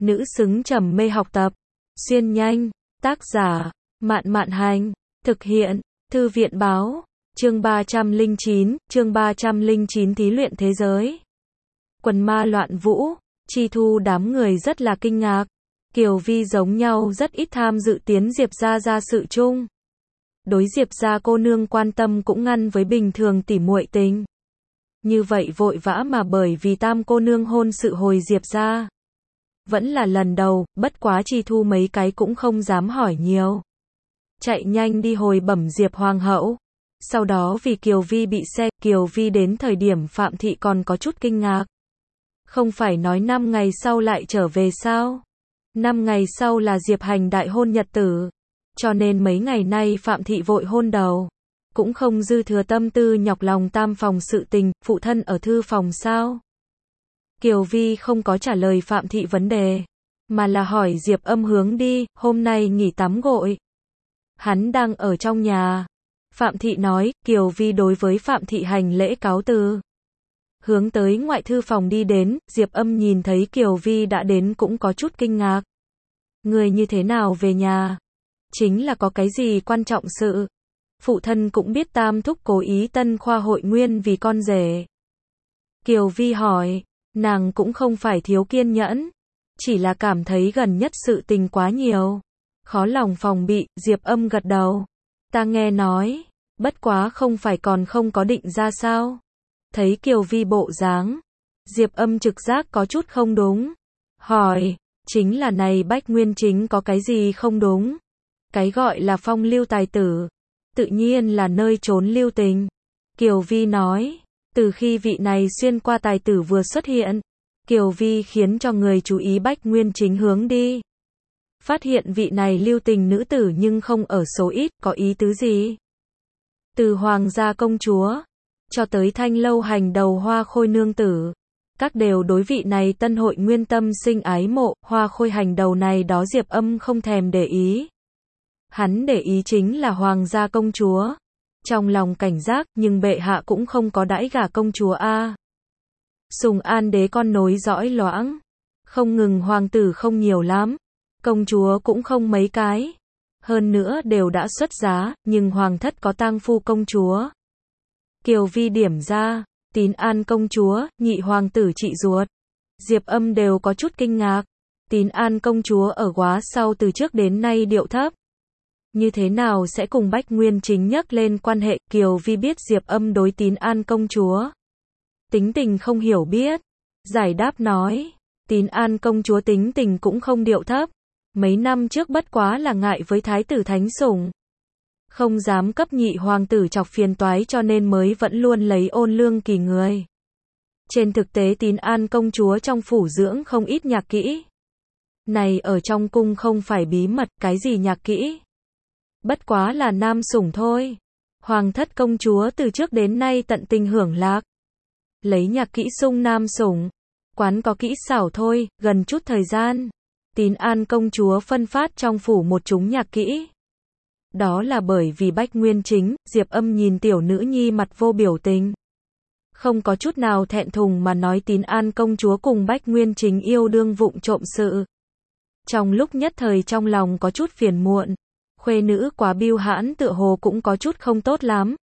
nữ xứng trầm mê học tập. Xuyên nhanh, tác giả, Mạn Mạn Hành, thực hiện, Thư viện Báo, chương 309 thí luyện thế giới. Quần ma loạn vũ, Chi Thu đám người rất là kinh ngạc. Kiều Vi giống nhau rất ít tham dự tiến Diệp gia sự chung. Đối Diệp gia cô nương quan tâm cũng ngăn với bình thường tỉ muội tình. Như vậy vội vã mà bởi vì tam cô nương hôn sự hồi Diệp gia. Vẫn là lần đầu, bất quá Chi Thu mấy cái cũng không dám hỏi nhiều. Chạy nhanh đi hồi bẩm Diệp Hoàng hậu. Sau đó vì Kiều Vi bị xe, Kiều Vi đến thời điểm Phạm Thị còn có chút kinh ngạc. Không phải nói 5 ngày sau lại trở về sao? 5 ngày sau là Diệp Hành đại hôn nhật tử. Cho nên mấy ngày nay Phạm Thị vội hôn đầu. Cũng không dư thừa tâm tư nhọc lòng tam phòng sự tình, phụ thân ở thư phòng sao? Kiều Vi không có trả lời Phạm Thị vấn đề, mà là hỏi Diệp Âm hướng đi, hôm nay nghỉ tắm gội. Hắn đang ở trong nhà. Phạm Thị nói, Kiều Vi đối với Phạm Thị hành lễ cáo từ. Hướng tới ngoại thư phòng đi đến, Diệp Âm nhìn thấy Kiều Vi đã đến cũng có chút kinh ngạc. Người như thế nào về nhà? Chính là có cái gì quan trọng sự? Phụ thân cũng biết tam thúc cố ý tân khoa hội nguyên vì con rể. Kiều Vi hỏi, nàng cũng không phải thiếu kiên nhẫn, chỉ là cảm thấy gần nhất sự tình quá nhiều. Khó lòng phòng bị, Diệp Âm gật đầu. Ta nghe nói, bất quá không phải còn không có định ra sao? Thấy Kiều Vi bộ dáng, Diệp Âm trực giác có chút không đúng. Hỏi, chính là này Bách Nguyên Chính có cái gì không đúng? Cái gọi là phong lưu tài tử, tự nhiên là nơi trốn lưu tình. Kiều Vi nói, từ khi vị này xuyên qua tài tử vừa xuất hiện, Kiều Vi khiến cho người chú ý Bách Nguyên Chính hướng đi. Phát hiện vị này lưu tình nữ tử nhưng không ở số ít, có ý tứ gì? Từ hoàng gia công chúa, cho tới thanh lâu hành đầu Hoa Khôi nương tử, các đều đối vị này tân hội nguyên tâm sinh ái mộ. Hoa Khôi hành đầu này đó Diệp Âm không thèm để ý. Hắn để ý chính là hoàng gia công chúa. Trong lòng cảnh giác, nhưng bệ hạ cũng không có đãi gả công chúa a. Sùng An đế con nối dõi loãng, không ngừng hoàng tử không nhiều lắm, công chúa cũng không mấy cái. Hơn nữa đều đã xuất giá, nhưng hoàng thất có tang phu công chúa. Kiều Vi điểm ra, Tín An công chúa, nhị hoàng tử chị ruột. Diệp Âm đều có chút kinh ngạc. Tín An công chúa ở Góa Sau từ trước đến nay điệu thấp. Như thế nào sẽ cùng Bách Nguyên Chính nhắc lên quan hệ? Kiều Vi biết Diệp Âm đối Tín An công chúa tính tình không hiểu biết. Giải đáp nói, Tín An công chúa tính tình cũng không điệu thấp. Mấy năm trước bất quá là ngại với thái tử thánh sủng, không dám cấp nhị hoàng tử chọc phiền toái cho nên mới vẫn luôn lấy ôn lương kỳ người. Trên thực tế Tín An công chúa trong phủ dưỡng không ít nhạc kỹ. Này ở trong cung không phải bí mật, cái gì nhạc kỹ? Bất quá là nam sủng thôi. Hoàng thất công chúa từ trước đến nay tận tình hưởng lạc. Lấy nhạc kỹ sung nam sủng. Quán có kỹ xảo thôi, gần chút thời gian. Tín An công chúa phân phát trong phủ một chúng nhạc kỹ. Đó là bởi vì Bách Nguyên Chính. Diệp Âm nhìn tiểu nữ nhi mặt vô biểu tình, không có chút nào thẹn thùng mà nói Tín An công chúa cùng Bách Nguyên Chính yêu đương vụng trộm sự. Trong lúc nhất thời trong lòng có chút phiền muộn. Khuê nữ quá biêu hãn tựa hồ cũng có chút không tốt lắm.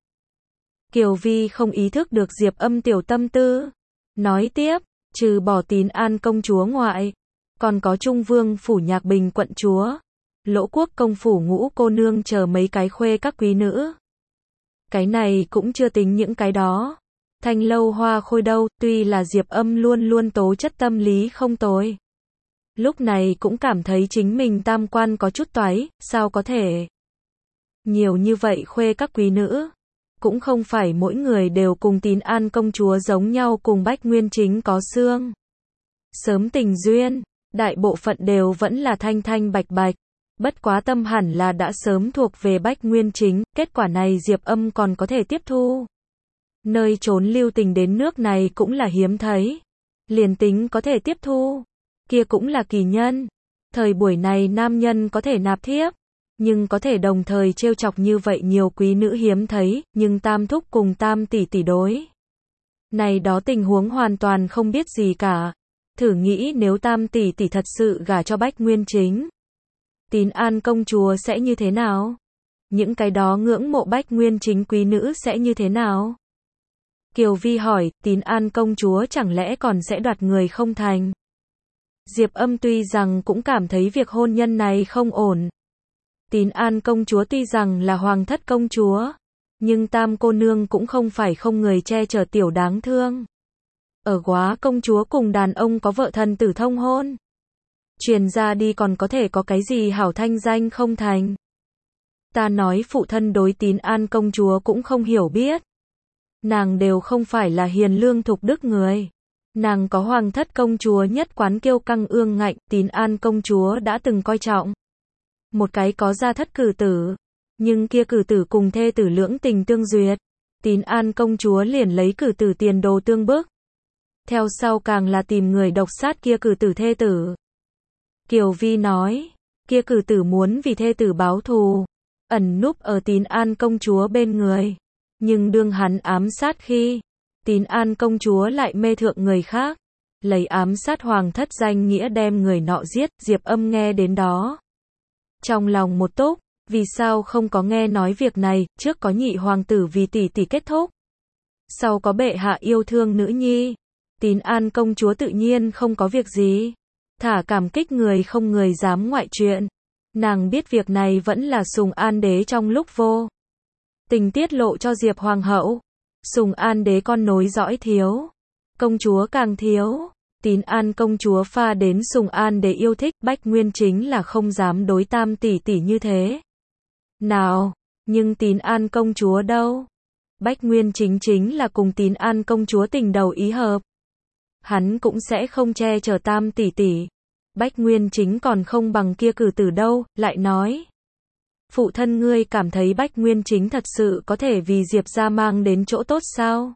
Kiều Vi không ý thức được Diệp Âm tiểu tâm tư. Nói tiếp, trừ bỏ Tín An công chúa ngoại, còn có Trung Vương phủ Nhạc Bình quận chúa, Lỗ Quốc công phủ Ngũ cô nương chờ mấy cái khuê các quý nữ. Cái này cũng chưa tính những cái đó. Thanh lâu Hoa Khôi đâu, tuy là Diệp Âm luôn luôn tố chất tâm lý không tồi. Lúc này cũng cảm thấy chính mình tam quan có chút toái, sao có thể? Nhiều như vậy khuê các quý nữ, cũng không phải mỗi người đều cùng Tín An công chúa giống nhau cùng Bách Nguyên Chính có xương sớm tình duyên, đại bộ phận đều vẫn là thanh thanh bạch bạch. Bất quá tâm hẳn là đã sớm thuộc về Bách Nguyên Chính, kết quả này Diệp Âm còn có thể tiếp thu. Nơi trốn lưu tình đến nước này cũng là hiếm thấy. Liền tính có thể tiếp thu, kia cũng là kỳ nhân. Thời buổi này nam nhân có thể nạp thiếp, nhưng có thể đồng thời trêu chọc như vậy nhiều quý nữ hiếm thấy, nhưng tam thúc cùng tam tỷ tỷ đối này đó tình huống hoàn toàn không biết gì cả. Thử nghĩ nếu Tam tỷ tỷ thật sự gả cho Bách Nguyên Chính, Tín An công chúa sẽ như thế nào? Những cái đó ngưỡng mộ Bách Nguyên Chính quý nữ sẽ như thế nào? Kiều Vi hỏi, Tín An công chúa chẳng lẽ còn sẽ đoạt người không thành? Diệp Âm tuy rằng cũng cảm thấy việc hôn nhân này không ổn. Tín An công chúa tuy rằng là hoàng thất công chúa, nhưng Tam cô nương cũng không phải không người che chở tiểu đáng thương. Ở Góa công chúa cùng đàn ông có vợ thần tử thông hôn, truyền ra đi còn có thể có cái gì hảo thanh danh không thành. Ta nói phụ thân đối Tín An công chúa cũng không hiểu biết. Nàng đều không phải là hiền lương thục đức người. Nàng có hoàng thất công chúa nhất quán kiêu căng ương ngạnh, Tín An công chúa đã từng coi trọng. Một cái có gia thất cử tử, nhưng kia cử tử cùng thê tử lưỡng tình tương duyệt. Tín An công chúa liền lấy cử tử tiền đồ tương bức. Theo sau càng là tìm người độc sát kia cử tử thê tử. Kiều Vi nói, kia cử tử muốn vì thê tử báo thù, ẩn núp ở Tín An công chúa bên người. Nhưng đương hắn ám sát khi, Tín An công chúa lại mê thượng người khác, lấy ám sát hoàng thất danh nghĩa đem người nọ giết. Diệp Âm nghe đến đó, trong lòng một túc, vì sao không có nghe nói việc này, trước có nhị hoàng tử vì tỷ tỷ kết thúc, sau có bệ hạ yêu thương nữ nhi, Tín An công chúa tự nhiên không có việc gì, thả cảm kích người không người dám ngoại chuyện. Nàng biết việc này vẫn là Sùng An đế trong lúc vô tình tiết lộ cho Diệp hoàng hậu. Sùng An đế con nối dõi thiếu, công chúa càng thiếu. Tín An công chúa pha đến Sùng An đế yêu thích, Bách Nguyên Chính là không dám đối Tam tỷ tỷ như thế. Nào, nhưng Tín An công chúa đâu? Bách Nguyên Chính chính là cùng Tín An công chúa tình đầu ý hợp. Hắn cũng sẽ không che chở Tam tỷ tỷ. Bách Nguyên Chính còn không bằng kia cử tử đâu, lại nói. Phụ thân ngươi cảm thấy Bách Nguyên Chính thật sự có thể vì Diệp gia mang đến chỗ tốt sao?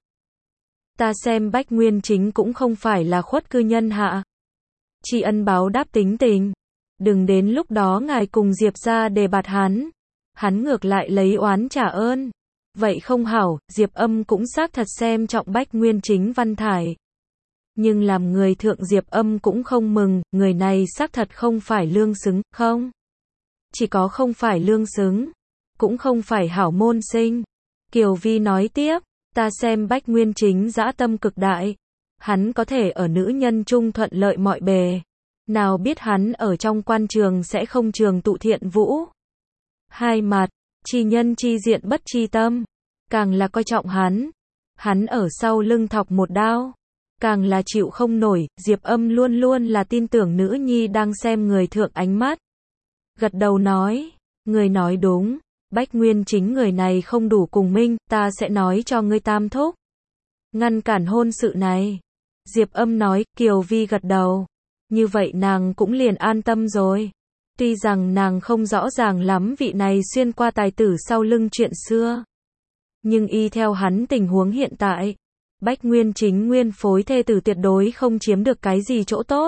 Ta xem Bách Nguyên Chính cũng không phải là khuất cư nhân hạ. Tri ân báo đáp tính tình. Đừng đến lúc đó ngài cùng Diệp gia đề bạt hắn. Hắn ngược lại lấy oán trả ơn. Vậy không hảo, Diệp Âm cũng xác thật xem trọng Bách Nguyên Chính văn thải. Nhưng làm người thượng Diệp Âm cũng không mừng, người này xác thật không phải lương xứng, không? Chỉ có không phải lương xứng, cũng không phải hảo môn sinh. Kiều Vi nói tiếp, ta xem Bách Nguyên Chính dã tâm cực đại. Hắn có thể ở nữ nhân chung thuận lợi mọi bề. Nào biết hắn ở trong quan trường sẽ không trường tụ thiện vũ. Hai mặt, chi nhân chi diện bất chi tâm. Càng là coi trọng hắn. Hắn ở sau lưng thọc một đao. Càng là chịu không nổi, Diệp Âm luôn luôn là tin tưởng nữ nhi đang xem người thượng ánh mắt. Gật đầu nói, người nói đúng, Bách Nguyên Chính người này không đủ cùng minh, ta sẽ nói cho ngươi Tam thúc. Ngăn cản hôn sự này. Diệp Âm nói, Kiều Vi gật đầu. Như vậy nàng cũng liền an tâm rồi. Tuy rằng nàng không rõ ràng lắm vị này xuyên qua tài tử sau lưng chuyện xưa. Nhưng y theo hắn tình huống hiện tại, Bách Nguyên Chính nguyên phối thê tử tuyệt đối không chiếm được cái gì chỗ tốt.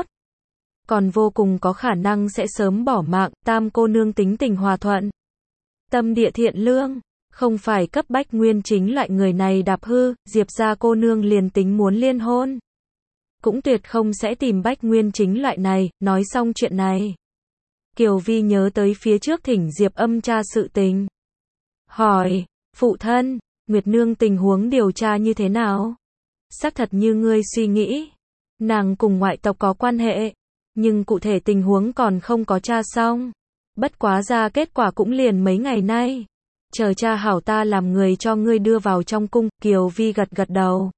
Còn vô cùng có khả năng sẽ sớm bỏ mạng. Tam cô nương tính tình hòa thuận, tâm địa thiện lương, không phải cấp Bách Nguyên Chính loại người này đạp hư. Diệp gia cô nương liền tính muốn liên hôn, cũng tuyệt không sẽ tìm Bách Nguyên Chính loại này. Nói xong chuyện này, Kiều Vi nhớ tới phía trước thỉnh Diệp Âm tra sự tình. Hỏi, phụ thân, Nguyệt Nương tình huống điều tra như thế nào? Xác thật như ngươi suy nghĩ, nàng cùng ngoại tộc có quan hệ, nhưng cụ thể tình huống còn không có tra xong. Bất quá ra kết quả cũng liền mấy ngày nay. Chờ cha hảo ta làm người cho ngươi đưa vào trong cung. Kiều Vi gật gật đầu.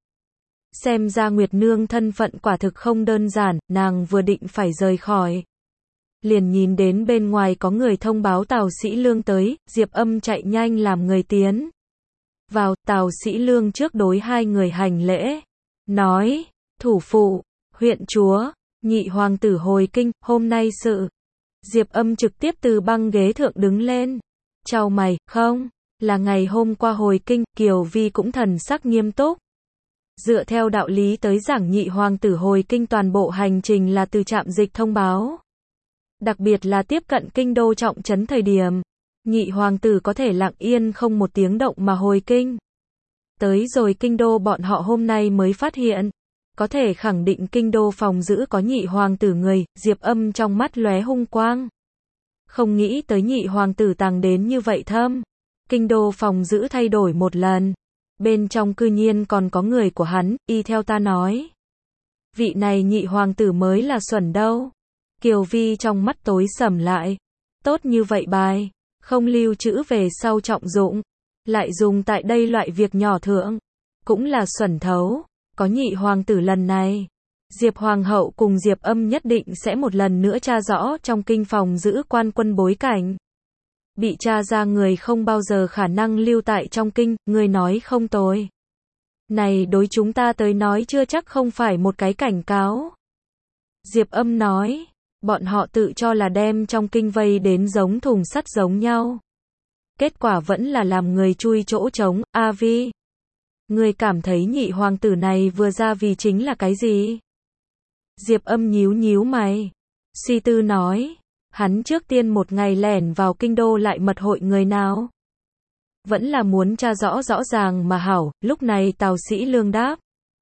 Xem ra Nguyệt Nương thân phận quả thực không đơn giản, nàng vừa định phải rời khỏi, liền nhìn đến bên ngoài có người thông báo Tào Sĩ Lương tới. Diệp Âm chạy nhanh làm người tiến vào. Tào Sĩ Lương trước đối hai người hành lễ, nói, thủ phụ, huyện chúa, nhị hoàng tử hồi kinh, hôm nay sự. Diệp Âm trực tiếp từ băng ghế thượng đứng lên, chau mày, không, là ngày hôm qua hồi kinh. Kiều Vi cũng thần sắc nghiêm túc. Dựa theo đạo lý tới giảng, nhị hoàng tử hồi kinh toàn bộ hành trình là từ trạm dịch thông báo. Đặc biệt là tiếp cận kinh đô trọng trấn thời điểm, nhị hoàng tử có thể lặng yên không một tiếng động mà hồi kinh. Tới rồi kinh đô bọn họ hôm nay mới phát hiện, Có thể khẳng định kinh đô phòng giữ có nhị hoàng tử người, Diệp Âm trong mắt lóe hung quang. Không nghĩ tới nhị hoàng tử tàng đến như vậy thâm. Kinh đô phòng giữ thay đổi một lần. Bên trong cư nhiên còn có người của hắn, y theo ta nói. Vị này nhị hoàng tử mới là xuẩn đâu. Kiều Vi trong mắt tối sầm lại. Tốt như vậy bài, không lưu trữ về sau trọng dụng. Lại dùng tại đây loại việc nhỏ thượng. Cũng là xuẩn thấu. Có nhị hoàng tử lần này. Diệp Hoàng hậu cùng Diệp Âm nhất định sẽ một lần nữa tra rõ trong kinh phòng giữ quan quân bối cảnh. Bị tra ra người không bao giờ khả năng lưu tại trong kinh, người nói không tồi. Này đối chúng ta tới nói chưa chắc không phải một cái cảnh cáo. Diệp Âm nói, bọn họ tự cho là đem trong kinh vây đến giống thùng sắt giống nhau. Kết quả vẫn là làm người chui chỗ trống, A Vi. Người cảm thấy nhị hoàng tử này vừa ra vì chính là cái gì? Diệp Âm nhíu nhíu mày. Suy tư nói, hắn trước tiên một ngày lẻn vào kinh đô lại mật hội người nào? Vẫn là muốn tra rõ rõ ràng mà hảo, lúc này Tào Sĩ Lương đáp.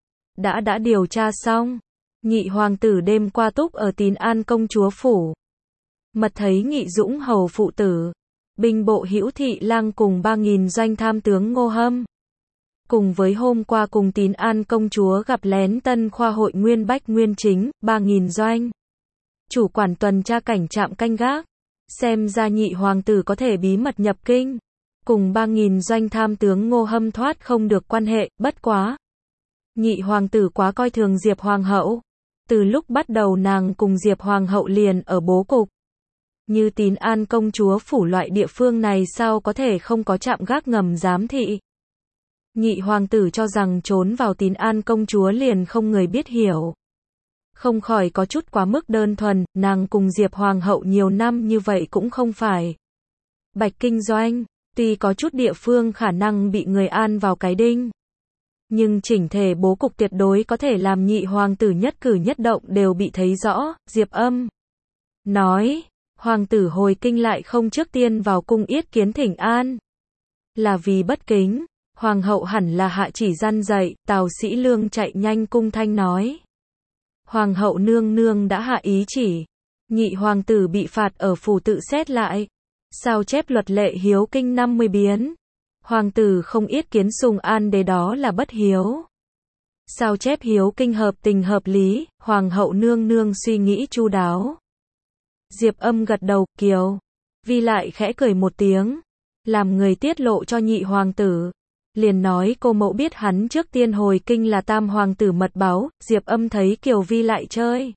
Đã điều tra xong. Nhị hoàng tử đêm qua túc ở Tín An công chúa phủ. Mật thấy Nghị Dũng hầu phụ tử. Binh bộ Hữu Thị Lang cùng 3.000 doanh tham tướng Ngô Hâm. Cùng với hôm qua cùng Tín An công chúa gặp lén Tân Khoa hội Nguyên Bách Nguyên Chính, 3.000 doanh. Chủ quản tuần tra cảnh trạm canh gác. Xem ra nhị hoàng tử có thể bí mật nhập kinh. Cùng 3.000 doanh tham tướng Ngô Hâm thoát không được quan hệ, bất quá. Nhị hoàng tử quá coi thường Diệp Hoàng hậu. Từ lúc bắt đầu nàng cùng Diệp Hoàng hậu liền ở bố cục. Như Tín An công chúa phủ loại địa phương này sao có thể không có trạm gác ngầm giám thị. Nhị hoàng tử cho rằng trốn vào Tín An công chúa liền không người biết hiểu. Không khỏi có chút quá mức đơn thuần, nàng cùng Diệp Hoàng hậu nhiều năm như vậy cũng không phải. Bạch kinh doanh, tuy có chút địa phương khả năng bị người an vào cái đinh. Nhưng chỉnh thể bố cục tuyệt đối có thể làm nhị hoàng tử nhất cử nhất động đều bị thấy rõ, Diệp Âm nói, hoàng tử hồi kinh lại không trước tiên vào cung yết kiến thỉnh an. Là vì bất kính, hoàng hậu hẳn là hạ chỉ gian dạy, Tào Sĩ Lương chạy nhanh cung thanh nói. Hoàng hậu nương nương đã hạ ý chỉ, nhị hoàng tử bị phạt ở phủ tự xét lại. Sao chép luật lệ hiếu kinh 50 biến. Hoàng tử không yết kiến sùng an đế đó là bất hiếu. Sao chép hiếu kinh hợp tình hợp lý, hoàng hậu nương nương suy nghĩ chu đáo. Diệp Âm gật đầu, Kiều Vi lại khẽ cười một tiếng, làm người tiết lộ cho nhị hoàng tử. Liền nói cô mẫu biết hắn trước tiên hồi kinh là tam hoàng tử mật báo, Diệp Âm thấy Kiều Vi lại chơi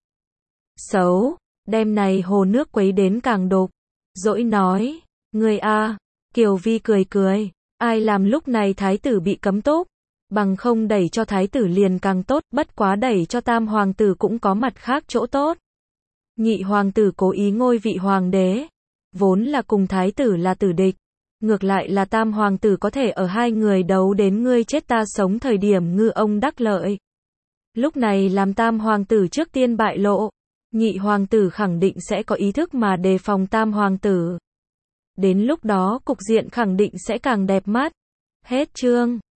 xấu, đêm này hồ nước quấy đến càng đục. Dỗi nói, người a, Kiều Vi cười cười, ai làm lúc này thái tử bị cấm túc, bằng không đẩy cho thái tử liền càng tốt, bất quá đẩy cho tam hoàng tử cũng có mặt khác chỗ tốt. Nhị hoàng tử cố ý ngôi vị hoàng đế, vốn là cùng thái tử là tử địch, ngược lại là tam hoàng tử có thể ở hai người đấu đến ngươi chết ta sống thời điểm ngư ông đắc lợi. Lúc này làm tam hoàng tử trước tiên bại lộ, nhị hoàng tử khẳng định sẽ có ý thức mà đề phòng tam hoàng tử. Đến lúc đó cục diện khẳng định sẽ càng đẹp mắt. Hết chương.